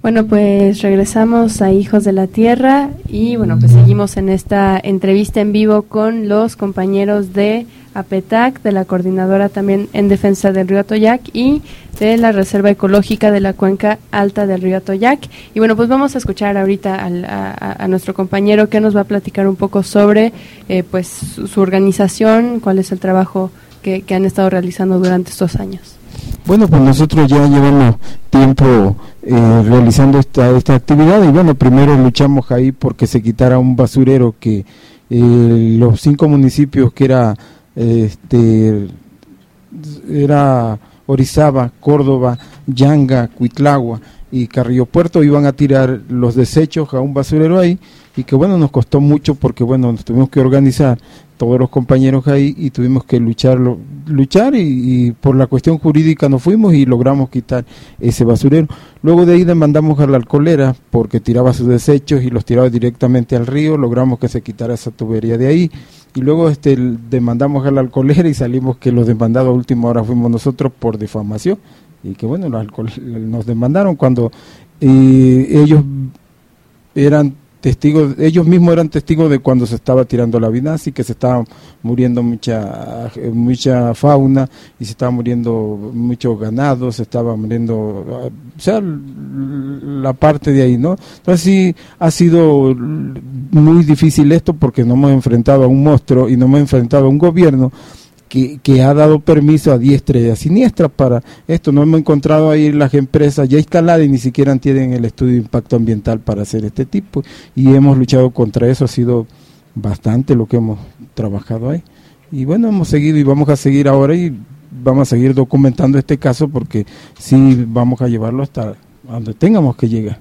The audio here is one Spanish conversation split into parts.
Bueno, pues regresamos a Hijos de la Tierra y bueno, pues seguimos en esta entrevista en vivo con los compañeros de APETAC, de la Coordinadora también en defensa del río Atoyac y de la Reserva Ecológica de la Cuenca Alta del río Atoyac. Y bueno, pues vamos a escuchar ahorita a nuestro compañero que nos va a platicar un poco sobre pues su organización, cuál es el trabajo que han estado realizando durante estos años. Bueno, pues nosotros ya llevamos tiempo realizando esta actividad y bueno, primero luchamos ahí porque se quitara un basurero que los 5 municipios que era Orizaba, Córdoba, Yanga, Cuitlagua y Carrillo Puerto iban a tirar los desechos a un basurero ahí y que bueno, nos costó mucho porque bueno, nos tuvimos que organizar todos los compañeros ahí y tuvimos que luchar y por la cuestión jurídica nos fuimos y logramos quitar ese basurero. Luego de ahí demandamos a la alcoholera porque tiraba sus desechos y los tiraba directamente al río, logramos que se quitara esa tubería de ahí y luego demandamos a la alcoholera y salimos que los demandados a última hora fuimos nosotros por difamación y que bueno, nos demandaron cuando ellos mismos eran testigos de cuando se estaba tirando la vinaza y que se estaba muriendo mucha fauna y se estaba muriendo muchos ganados, se estaba muriendo, o sea, la parte de ahí, ¿no? Entonces sí, ha sido muy difícil esto porque nos hemos enfrentado a un monstruo y nos hemos enfrentado a un gobierno que ha dado permiso a diestra y a siniestra para esto. No hemos encontrado ahí las empresas ya instaladas y ni siquiera tienen el estudio de impacto ambiental para hacer este tipo y hemos luchado contra eso, ha sido bastante lo que hemos trabajado ahí y bueno, hemos seguido y vamos a seguir ahora y vamos a seguir documentando este caso porque sí vamos a llevarlo hasta donde tengamos que llegar.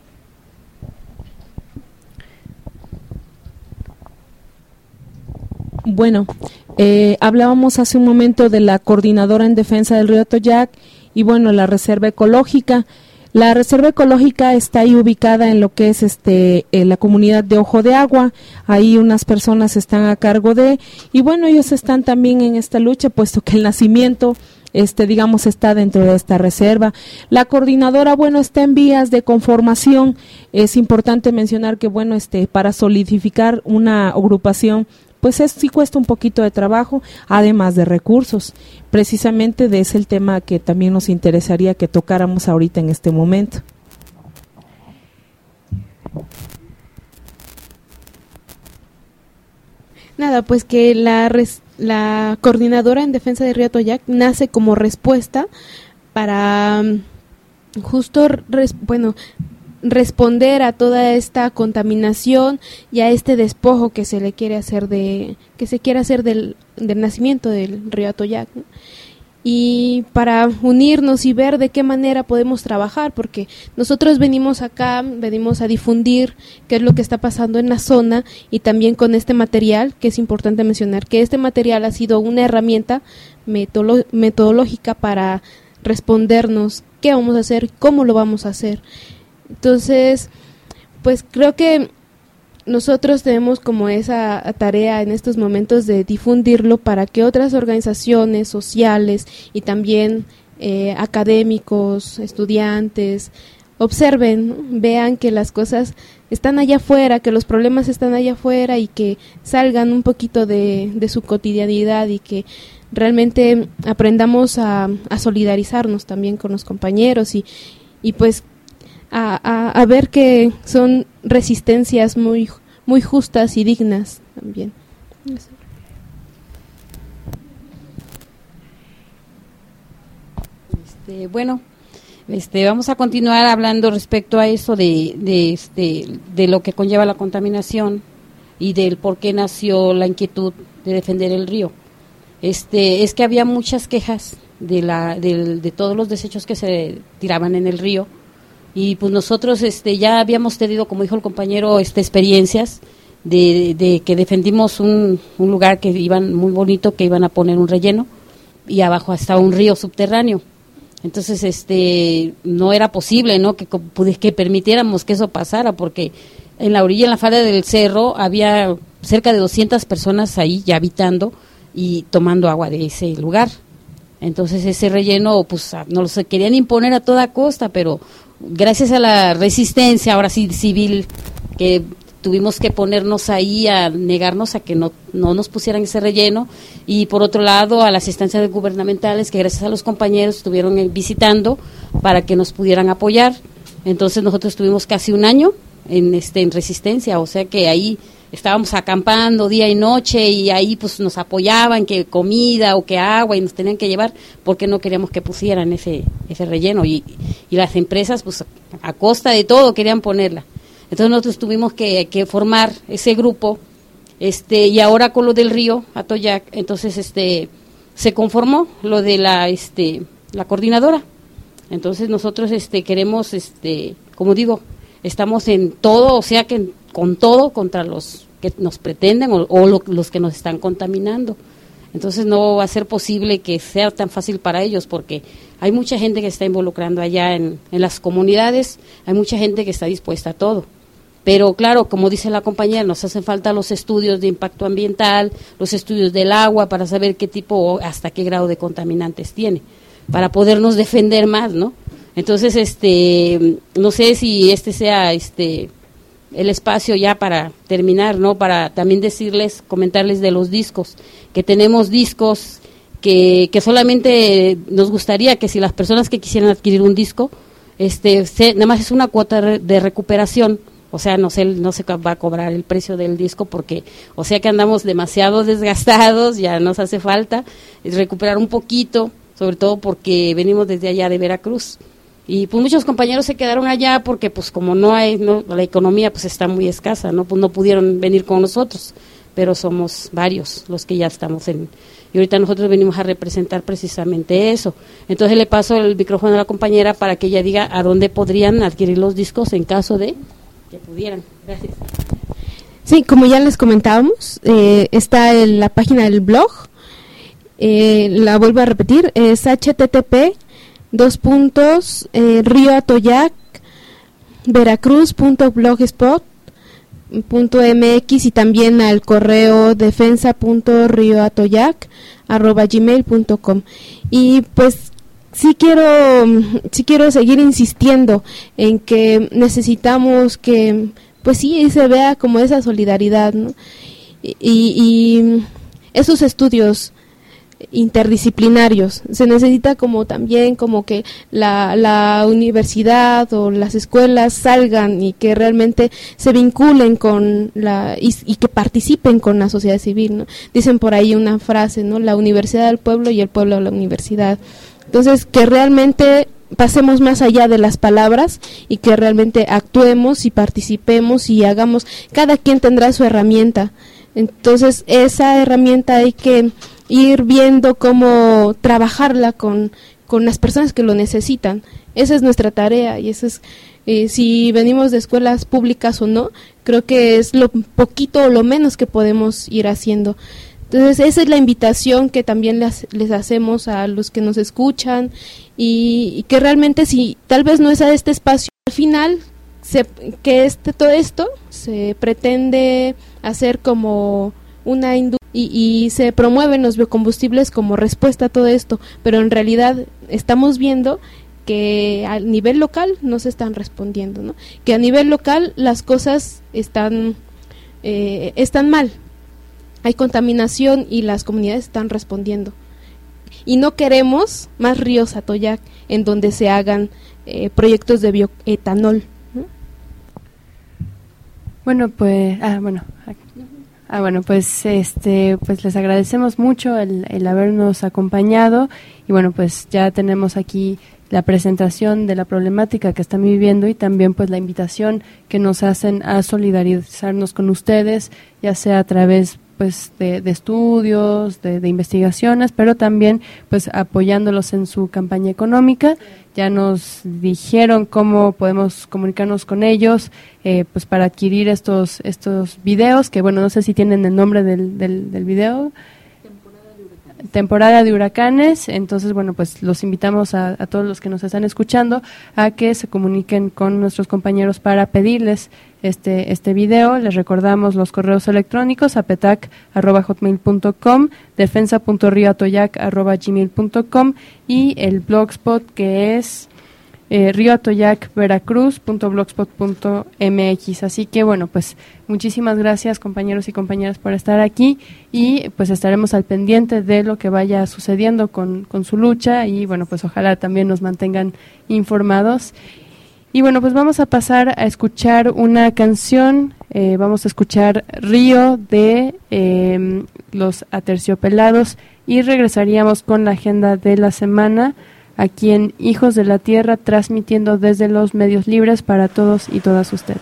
Bueno, hablábamos hace un momento de la Coordinadora en Defensa del río Atoyac y bueno, la Reserva Ecológica. La Reserva Ecológica está ahí ubicada en lo que es la comunidad de Ojo de Agua. Ahí unas personas están a cargo y bueno, ellos están también en esta lucha, puesto que el nacimiento digamos está dentro de esta reserva. La coordinadora, bueno, está en vías de conformación. Es importante mencionar que bueno, para solidificar una agrupación pues sí cuesta un poquito de trabajo, además de recursos. Precisamente de ese el tema que también nos interesaría que tocáramos ahorita en este momento. Nada, pues que la Coordinadora en Defensa del río Atoyac nace como respuesta para justo, responder a toda esta contaminación y a este despojo que se quiere hacer del nacimiento del río Atoyac, ¿no? Y para unirnos y ver de qué manera podemos trabajar, porque nosotros venimos a difundir qué es lo que está pasando en la zona y también con este material, que es importante mencionar que este material ha sido una herramienta metodológica para respondernos qué vamos a hacer, cómo lo vamos a hacer. Entonces, pues creo que nosotros tenemos como esa tarea en estos momentos de difundirlo para que otras organizaciones sociales y también académicos, estudiantes, observen, ¿no? Vean que las cosas están allá afuera, que los problemas están allá afuera y que salgan un poquito de su cotidianidad y que realmente aprendamos a solidarizarnos también con los compañeros y pues a ver que son resistencias muy justas y dignas también. Bueno, vamos a continuar hablando respecto a eso de lo que conlleva la contaminación y del por qué nació la inquietud de defender el río. Es que había muchas quejas de todos los desechos que se tiraban en el río. Y pues nosotros ya habíamos tenido, como dijo el compañero, experiencias de que defendimos un lugar que iban muy bonito, que iban a poner un relleno y abajo estaba un río subterráneo. Entonces no era posible, ¿no? que permitiéramos que eso pasara, porque en la orilla, en la falda del cerro, había cerca de 200 personas ahí ya habitando y tomando agua de ese lugar. Entonces ese relleno pues nos lo querían imponer a toda costa, pero gracias a la resistencia, ahora sí civil, que tuvimos que ponernos ahí a negarnos a que no nos pusieran ese relleno, y por otro lado a las instancias gubernamentales que gracias a los compañeros estuvieron visitando para que nos pudieran apoyar. Entonces nosotros estuvimos casi un año en resistencia, o sea que ahí estábamos acampando día y noche, y ahí pues nos apoyaban, que comida o que agua, y nos tenían que llevar porque no queríamos que pusieran ese relleno, y las empresas pues a costa de todo querían ponerla. Entonces nosotros tuvimos que formar ese grupo, y ahora con lo del río Atoyac, entonces se conformó lo de la coordinadora. Entonces nosotros queremos, como digo, estamos en todo, o sea que con todo contra los que nos pretenden o los que nos están contaminando. Entonces no va a ser posible que sea tan fácil para ellos, porque hay mucha gente que está involucrando allá en las comunidades, hay mucha gente que está dispuesta a todo. Pero claro, como dice la compañera, nos hacen falta los estudios de impacto ambiental, los estudios del agua, para saber qué tipo o hasta qué grado de contaminantes tiene, para podernos defender más, ¿no? Entonces, no sé si sea el espacio ya para terminar, ¿no? Para también comentarles de los discos, que tenemos discos que solamente nos gustaría que si las personas que quisieran adquirir un disco, nada más es una cuota de recuperación. O sea, no se va a cobrar el precio del disco porque, o sea que andamos demasiado desgastados, ya nos hace falta recuperar un poquito, sobre todo porque venimos desde allá de Veracruz. Y pues muchos compañeros se quedaron allá porque pues como la economía pues está muy escasa, ¿no? Pues no pudieron venir con nosotros, pero somos varios los que ya estamos y ahorita nosotros venimos a representar precisamente eso. Entonces le paso el micrófono a la compañera para que ella diga a dónde podrían adquirir los discos en caso de que pudieran. Gracias. Sí, como ya les comentábamos, está en la página del blog, la vuelvo a repetir, es http://rioatoyacveracruz.blogspot.mx y también al correo defensa.rioatoyac@gmail.com. Y pues sí quiero seguir insistiendo en que necesitamos que pues sí se vea como esa solidaridad, ¿no? Y esos estudios interdisciplinarios se necesita como también como que la universidad o las escuelas salgan y que realmente se vinculen con y que participen con la sociedad civil, ¿no? Dicen por ahí una frase, ¿no? La universidad del pueblo y el pueblo de la universidad. Entonces, que realmente pasemos más allá de las palabras y que realmente actuemos y participemos y hagamos, cada quien tendrá su herramienta. Entonces, esa herramienta hay que ir viendo cómo trabajarla con las personas que lo necesitan. Esa es nuestra tarea y eso es, si venimos de escuelas públicas o no, creo que es lo poquito o lo menos que podemos ir haciendo. Entonces, esa es la invitación que también les hacemos a los que nos escuchan y que realmente si tal vez no es a este espacio, al final todo esto se pretende hacer como una industria y se promueven los biocombustibles como respuesta a todo esto, pero en realidad estamos viendo que a nivel local no se están respondiendo, ¿no? Que a nivel local las cosas están mal. Hay contaminación y las comunidades están respondiendo. Y no queremos más ríos Atoyac en donde se hagan proyectos de bioetanol, ¿no? Pues les agradecemos mucho el habernos acompañado y bueno, pues ya tenemos aquí la presentación de la problemática que están viviendo y también pues la invitación que nos hacen a solidarizarnos con ustedes, ya sea a través pues de estudios, de investigaciones, pero también pues apoyándolos en su campaña económica. Ya nos dijeron cómo podemos comunicarnos con ellos pues para adquirir estos videos, que bueno, no sé si tienen el nombre del video. Temporada de huracanes. Entonces, bueno, pues los invitamos a todos los que nos están escuchando a que se comuniquen con nuestros compañeros para pedirles este video. Les recordamos los correos electrónicos apetac@hotmail.com, defensa.rioatoyac@gmail.com y el blogspot que es rioatoyacveracruz.blogspot.mx. Así que bueno, pues muchísimas gracias, compañeros y compañeras, por estar aquí, y pues estaremos al pendiente de lo que vaya sucediendo con su lucha, y bueno, pues ojalá también nos mantengan informados. Y bueno, pues vamos a pasar a escuchar una canción. Vamos a escuchar Río de Los Aterciopelados, y regresaríamos con la agenda de la semana aquí en Hijos de la Tierra, transmitiendo desde los medios libres para todos y todas ustedes.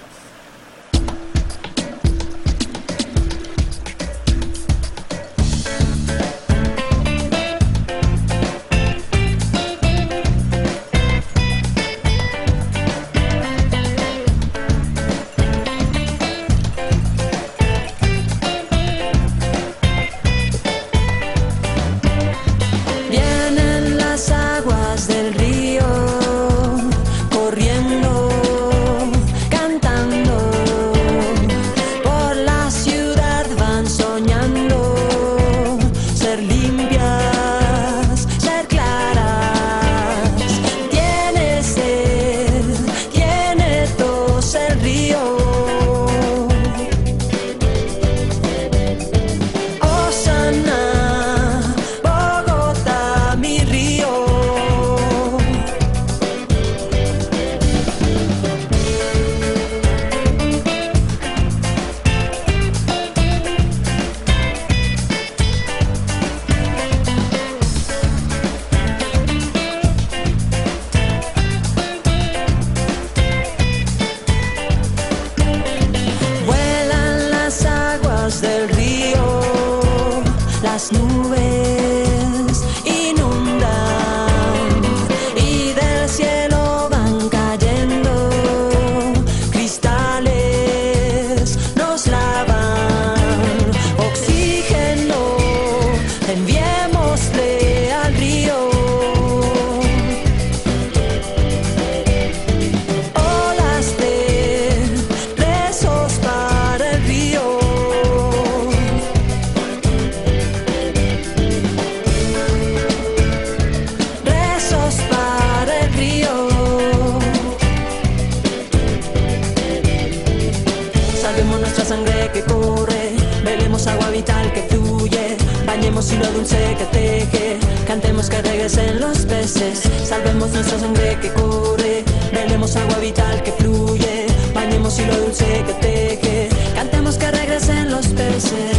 Salvemos hilo dulce que teje, cantemos que regresen los peces. Salvemos nuestra sangre que corre, velemos agua vital que fluye. Bañemos hilo dulce que teje, cantemos que regresen los peces.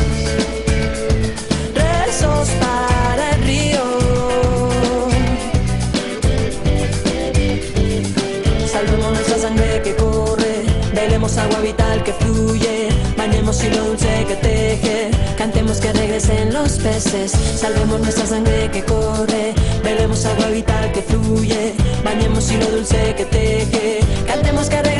Rezos para el río, salvemos nuestra sangre que corre, velemos agua vital que fluye. Bañemos hilo dulce que teje, cantemos que regresen los peces. Salvemos nuestra sangre que corre, velemos agua vital que fluye. Bañemos hilo dulce que teje, cantemos que regresen